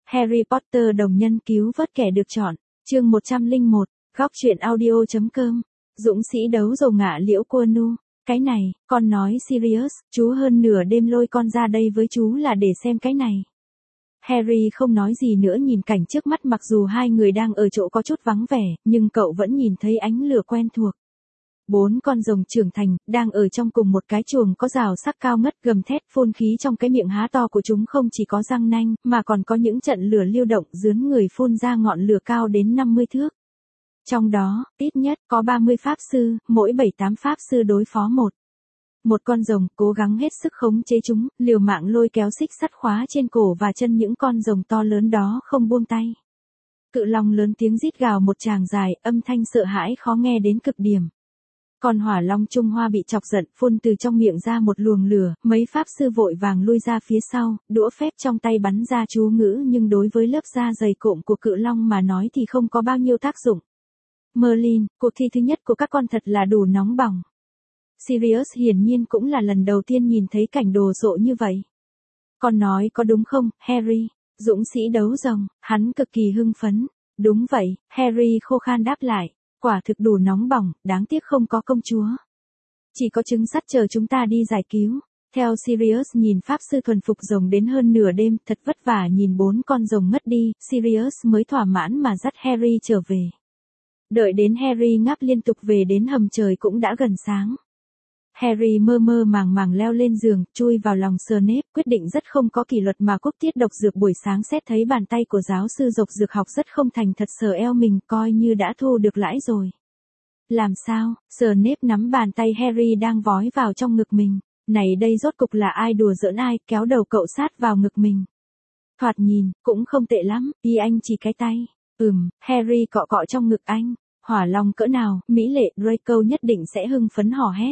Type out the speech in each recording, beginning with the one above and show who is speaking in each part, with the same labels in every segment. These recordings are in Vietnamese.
Speaker 1: Harry Potter đồng nhân cứu vớt kẻ được chọn, chương 101, góc truyện audio.com, dũng sĩ đấu dầu ngạ liễu cua nu. Cái này, con nói Sirius, chú hơn nửa đêm lôi con ra đây với chú là để xem cái này. Harry không nói gì nữa nhìn cảnh trước mắt, mặc dù hai người đang ở chỗ có chút vắng vẻ, nhưng cậu vẫn nhìn thấy ánh lửa quen thuộc. 4 con rồng trưởng thành, đang ở trong cùng một cái chuồng có rào sắc cao ngất, gầm thét phun khí trong cái miệng há to của chúng không chỉ có răng nanh, mà còn có những trận lửa lưu động dướn người phun ra ngọn lửa cao đến 50 thước. Trong đó, ít nhất có 30 pháp sư, mỗi 7-8 pháp sư đối phó một con rồng, cố gắng hết sức khống chế chúng, liều mạng lôi kéo xích sắt khóa trên cổ và chân những con rồng to lớn đó không buông tay. Cự long lớn tiếng rít gào một tràng dài, âm thanh sợ hãi khó nghe đến cực điểm. Con hỏa long Trung Hoa bị chọc giận, phun từ trong miệng ra một luồng lửa, mấy pháp sư vội vàng lui ra phía sau, đũa phép trong tay bắn ra chú ngữ, nhưng đối với lớp da dày cộm của cự long mà nói thì không có bao nhiêu tác dụng. Merlin, cuộc thi thứ nhất của các con thật là đủ nóng bỏng. Sirius hiển nhiên cũng là lần đầu tiên nhìn thấy cảnh đồ sộ như vậy. Con nói có đúng không, Harry? Dũng sĩ đấu rồng, hắn cực kỳ hưng phấn. Đúng vậy, Harry khô khan đáp lại. Quả thực đủ nóng bỏng, đáng tiếc không có công chúa. Chỉ có trứng sắt chờ chúng ta đi giải cứu. Theo Sirius nhìn pháp sư thuần phục rồng đến hơn nửa đêm, thật vất vả nhìn 4 con rồng ngất đi, Sirius mới thỏa mãn mà dắt Harry trở về. Đợi đến Harry ngáp liên tục về đến hầm trời cũng đã gần sáng. Harry mơ mơ màng màng leo lên giường, chui vào lòng Snape, quyết định rất không có kỷ luật mà cúp tiết độc dược buổi sáng, xét thấy bàn tay của giáo sư độc dược học rất không thành thật, sờ eo mình coi như đã thu được lãi rồi. Làm sao? Snape nắm bàn tay Harry đang vói vào trong ngực mình. Này đây rốt cục là ai đùa giỡn ai, kéo đầu cậu sát vào ngực mình. Thoạt nhìn, cũng không tệ lắm, y anh chỉ cái tay. Harry cọ cọ trong ngực anh. Hỏa long cỡ nào, mỹ lệ, Draco nhất định sẽ hưng phấn hò hét.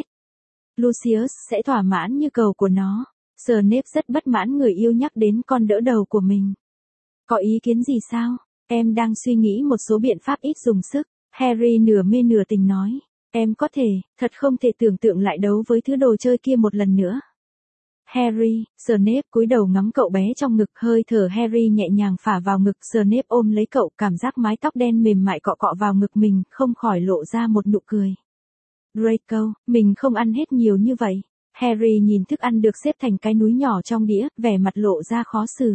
Speaker 1: Lucius sẽ thỏa mãn như cầu của nó. Snape rất bất mãn người yêu nhắc đến con đỡ đầu của mình. Có ý kiến gì sao? Em đang suy nghĩ một số biện pháp ít dùng sức. Harry nửa mê nửa tình nói. Em có thể, thật không thể tưởng tượng lại đấu với thứ đồ chơi kia một lần nữa. Harry, Snape cúi đầu ngắm cậu bé trong ngực, hơi thở Harry nhẹ nhàng phả vào ngực, Snape ôm lấy cậu, cảm giác mái tóc đen mềm mại cọ cọ vào ngực mình, không khỏi lộ ra một nụ cười. Draco, mình không ăn hết nhiều như vậy. Harry nhìn thức ăn được xếp thành cái núi nhỏ trong đĩa, vẻ mặt lộ ra khó xử.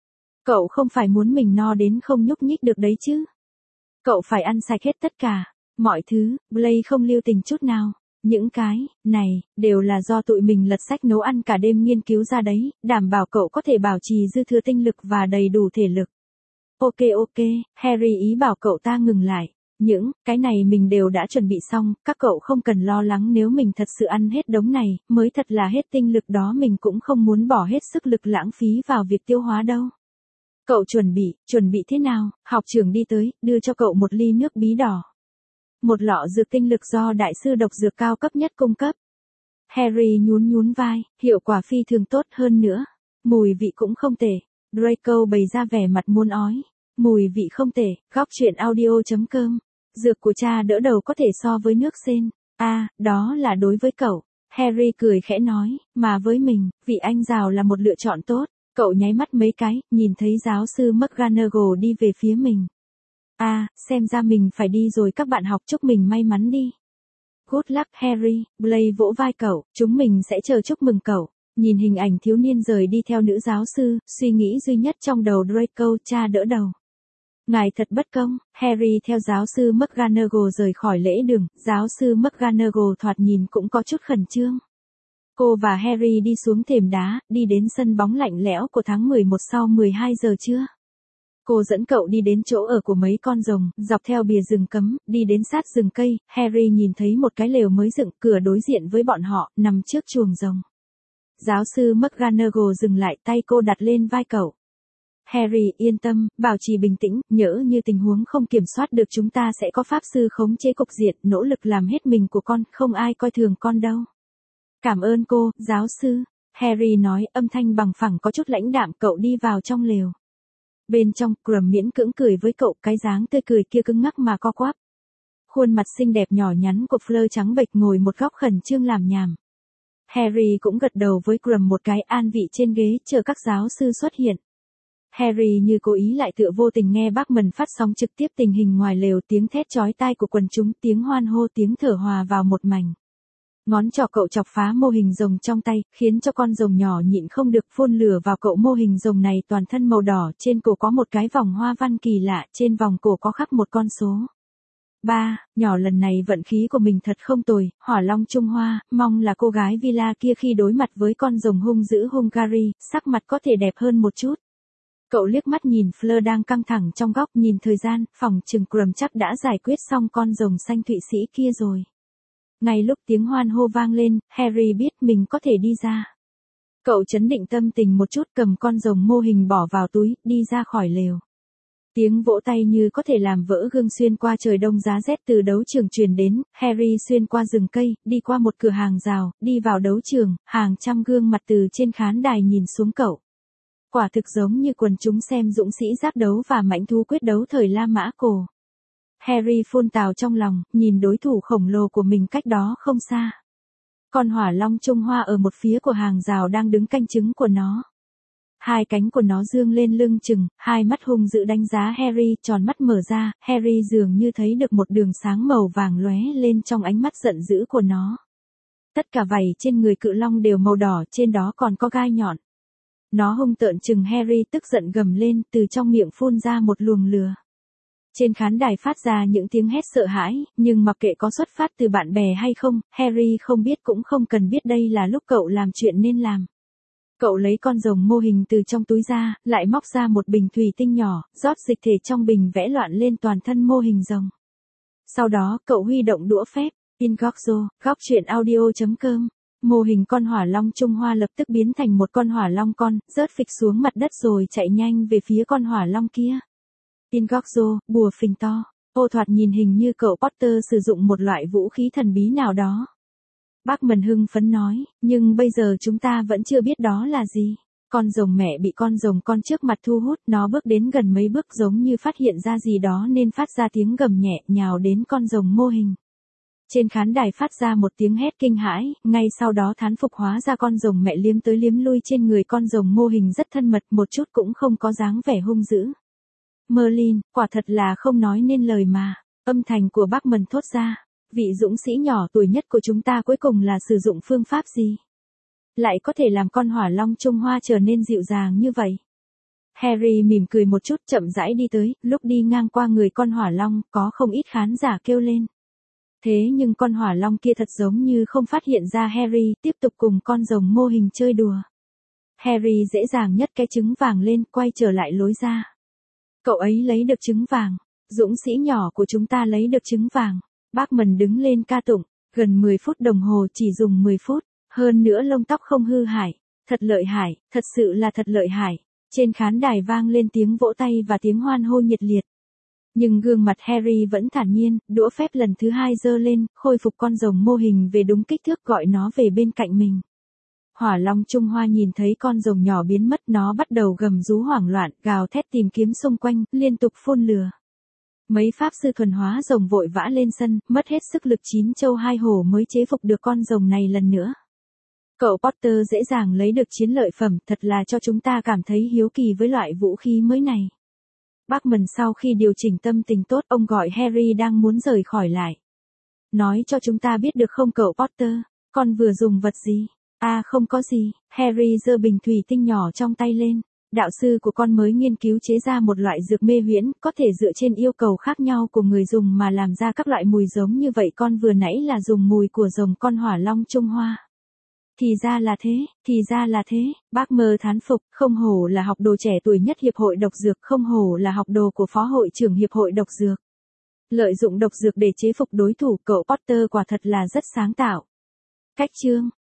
Speaker 1: Cậu không phải muốn mình no đến không nhúc nhích được đấy chứ. Cậu phải ăn sạch hết tất cả. Mọi thứ, Blaise không lưu tình chút nào. Những cái này đều là do tụi mình lật sách nấu ăn cả đêm nghiên cứu ra đấy, đảm bảo cậu có thể bảo trì dư thừa tinh lực và đầy đủ thể lực. Ok, Harry ý bảo cậu ta ngừng lại. Những cái này mình đều đã chuẩn bị xong, các cậu không cần lo lắng, nếu mình thật sự ăn hết đống này, mới thật là hết tinh lực đó, mình cũng không muốn bỏ hết sức lực lãng phí vào việc tiêu hóa đâu. Cậu chuẩn bị thế nào? Học trưởng đi tới, đưa cho cậu một ly nước bí đỏ. Một lọ dược tinh lực do đại sư độc dược cao cấp nhất cung cấp. Harry nhún vai, hiệu quả phi thường tốt, hơn nữa. Mùi vị cũng không tệ. Draco bày ra vẻ mặt muốn ói. Mùi vị không tệ, góc truyện audio.com. Dược của cha đỡ đầu có thể so với nước sen. Đó là đối với cậu. Harry cười khẽ nói, mà với mình, vị anh rào là một lựa chọn tốt. Cậu nháy mắt mấy cái, nhìn thấy giáo sư McGonagall đi về phía mình. Xem ra mình phải đi rồi, các bạn học chúc mình may mắn đi. Good luck Harry, Blaise vỗ vai cậu, chúng mình sẽ chờ chúc mừng cậu. Nhìn hình ảnh thiếu niên rời đi theo nữ giáo sư, suy nghĩ duy nhất trong đầu Draco, cha đỡ đầu. Ngài thật bất công. Harry theo giáo sư McGonagall rời khỏi lễ đường, giáo sư McGonagall thoạt nhìn cũng có chút khẩn trương. Cô và Harry đi xuống thềm đá, đi đến sân bóng lạnh lẽo của tháng 11 sau 12 giờ trưa. Cô dẫn cậu đi đến chỗ ở của mấy con rồng, dọc theo bìa rừng cấm, đi đến sát rừng cây, Harry nhìn thấy một cái lều mới dựng, cửa đối diện với bọn họ, nằm trước chuồng rồng. Giáo sư McGonagall dừng lại, tay cô đặt lên vai cậu. Harry, yên tâm, bảo trì bình tĩnh, nhỡ như tình huống không kiểm soát được chúng ta sẽ có pháp sư khống chế cục diện, nỗ lực làm hết mình của con, không ai coi thường con đâu. Cảm ơn cô, giáo sư. Harry nói, âm thanh bằng phẳng có chút lãnh đạm, cậu đi vào trong lều. Bên trong, Krum miễn cưỡng cười với cậu, cái dáng tươi cười kia cứng ngắc mà co quắp. Khuôn mặt xinh đẹp nhỏ nhắn của Fleur trắng bệch ngồi một góc khẩn trương làm nhảm. Harry cũng gật đầu với Krum một cái, an vị trên ghế chờ các giáo sư xuất hiện. Harry như cố ý lại tựa vô tình nghe Bachman phát sóng trực tiếp tình hình ngoài lều, tiếng thét chói tai của quần chúng, tiếng hoan hô, tiếng thở hòa vào một mảnh. Ngón trỏ cậu chọc phá mô hình rồng trong tay, khiến cho con rồng nhỏ nhịn không được phun lửa vào cậu. Mô hình rồng này toàn thân màu đỏ, trên cổ có một cái vòng hoa văn kỳ lạ, trên vòng cổ có khắc một con số 3, nhỏ lần này vận khí của mình thật không tồi. Hỏa Long Trung Hoa, mong là cô gái villa kia khi đối mặt với con rồng hung dữ Hungary, sắc mặt có thể đẹp hơn một chút. Cậu liếc mắt nhìn Fleur đang căng thẳng trong góc, nhìn thời gian, phòng trừng Crum chắc đã giải quyết xong con rồng xanh Thụy Sĩ kia rồi. Ngay lúc tiếng hoan hô vang lên, Harry biết mình có thể đi ra. Cậu trấn định tâm tình một chút, cầm con rồng mô hình bỏ vào túi, đi ra khỏi lều. Tiếng vỗ tay như có thể làm vỡ gương xuyên qua trời đông giá rét từ đấu trường truyền đến. Harry xuyên qua rừng cây, đi qua một cửa hàng rào, đi vào đấu trường, hàng trăm gương mặt từ trên khán đài nhìn xuống cậu. Quả thực giống như quần chúng xem dũng sĩ giáp đấu và mãnh thú quyết đấu thời La Mã Cổ. Harry phun tào trong lòng, nhìn đối thủ khổng lồ của mình cách đó không xa. Con hỏa long Trung Hoa ở một phía của hàng rào đang đứng canh trứng của nó. Hai cánh của nó dương lên lưng chừng, hai mắt hung dữ đánh giá Harry, tròn mắt mở ra, Harry dường như thấy được một đường sáng màu vàng lóe lên trong ánh mắt giận dữ của nó. Tất cả vảy trên người cự long đều màu đỏ, trên đó còn có gai nhọn. Nó hung tợn chừng Harry, tức giận gầm lên, từ trong miệng phun ra một luồng lửa. Trên khán đài phát ra những tiếng hét sợ hãi, nhưng mặc kệ có xuất phát từ bạn bè hay không, Harry không biết cũng không cần biết, đây là lúc cậu làm chuyện nên làm. Cậu lấy con rồng mô hình từ trong túi ra, lại móc ra một bình thủy tinh nhỏ, rót dịch thể trong bình vẽ loạn lên toàn thân mô hình rồng. Sau đó, cậu huy động đũa phép, Ingoxo, goctruyện.audio.com. Mô hình con hỏa long Trung Hoa lập tức biến thành một con hỏa long con, rớt phịch xuống mặt đất rồi chạy nhanh về phía con hỏa long kia. Ingoxo, bùa phình to. Ô, thoạt nhìn hình như cậu Potter sử dụng một loại vũ khí thần bí nào đó. Bachman hưng phấn nói, nhưng bây giờ chúng ta vẫn chưa biết đó là gì. Con rồng mẹ bị con rồng con trước mặt thu hút, nó bước đến gần mấy bước giống như phát hiện ra gì đó nên phát ra tiếng gầm nhẹ, nhào đến con rồng mô hình. Trên khán đài phát ra một tiếng hét kinh hãi, ngay sau đó thán phục, hóa ra con rồng mẹ liếm tới liếm lui trên người con rồng mô hình rất thân mật, một chút cũng không có dáng vẻ hung dữ. Merlin, quả thật là không nói nên lời mà. Âm thanh của Bachman thốt ra. Vị dũng sĩ nhỏ tuổi nhất của chúng ta cuối cùng là sử dụng phương pháp gì? Lại có thể làm con hỏa long Trung Hoa trở nên dịu dàng như vậy. Harry mỉm cười một chút, chậm rãi đi tới, lúc đi ngang qua người con hỏa long, có không ít khán giả kêu lên. Thế nhưng con hỏa long kia thật giống như không phát hiện ra Harry, tiếp tục cùng con rồng mô hình chơi đùa. Harry dễ dàng nhất cái trứng vàng lên, quay trở lại lối ra. Cậu ấy lấy được trứng vàng. Dũng sĩ nhỏ của chúng ta lấy được trứng vàng. Bachman đứng lên ca tụng, gần 10 phút đồng hồ, chỉ dùng 10 phút, hơn nữa lông tóc không hư hại. Thật lợi hại, thật sự là thật lợi hại. Trên khán đài vang lên tiếng vỗ tay và tiếng hoan hô nhiệt liệt. Nhưng gương mặt Harry vẫn thản nhiên, đũa phép lần thứ 2 giơ lên, khôi phục con rồng mô hình về đúng kích thước, gọi nó về bên cạnh mình. Hỏa long Trung Hoa nhìn thấy con rồng nhỏ biến mất, nó bắt đầu gầm rú hoảng loạn, gào thét tìm kiếm xung quanh, liên tục phun lửa. Mấy pháp sư thuần hóa rồng vội vã lên sân, mất hết sức lực 9 châu 2 hổ mới chế phục được con rồng này lần nữa. Cậu Potter dễ dàng lấy được chiến lợi phẩm, thật là cho chúng ta cảm thấy hiếu kỳ với loại vũ khí mới này. Bachman sau khi điều chỉnh tâm tình tốt, ông gọi Harry đang muốn rời khỏi lại. Nói cho chúng ta biết được không cậu Potter, con vừa dùng vật gì? À không có gì, Harry giơ bình thủy tinh nhỏ trong tay lên. Đạo sư của con mới nghiên cứu chế ra một loại dược mê huyễn, có thể dựa trên yêu cầu khác nhau của người dùng mà làm ra các loại mùi giống như vậy. Con vừa nãy là dùng mùi của rồng con hỏa long Trung Hoa. Thì ra là thế, thì ra là thế. Bác mơ thán phục, không hổ là học đồ trẻ tuổi nhất Hiệp hội Độc Dược, không hổ là học đồ của Phó hội trưởng Hiệp hội Độc Dược. Lợi dụng độc dược để chế phục đối thủ, cậu Potter quả thật là rất sáng tạo. Cách chương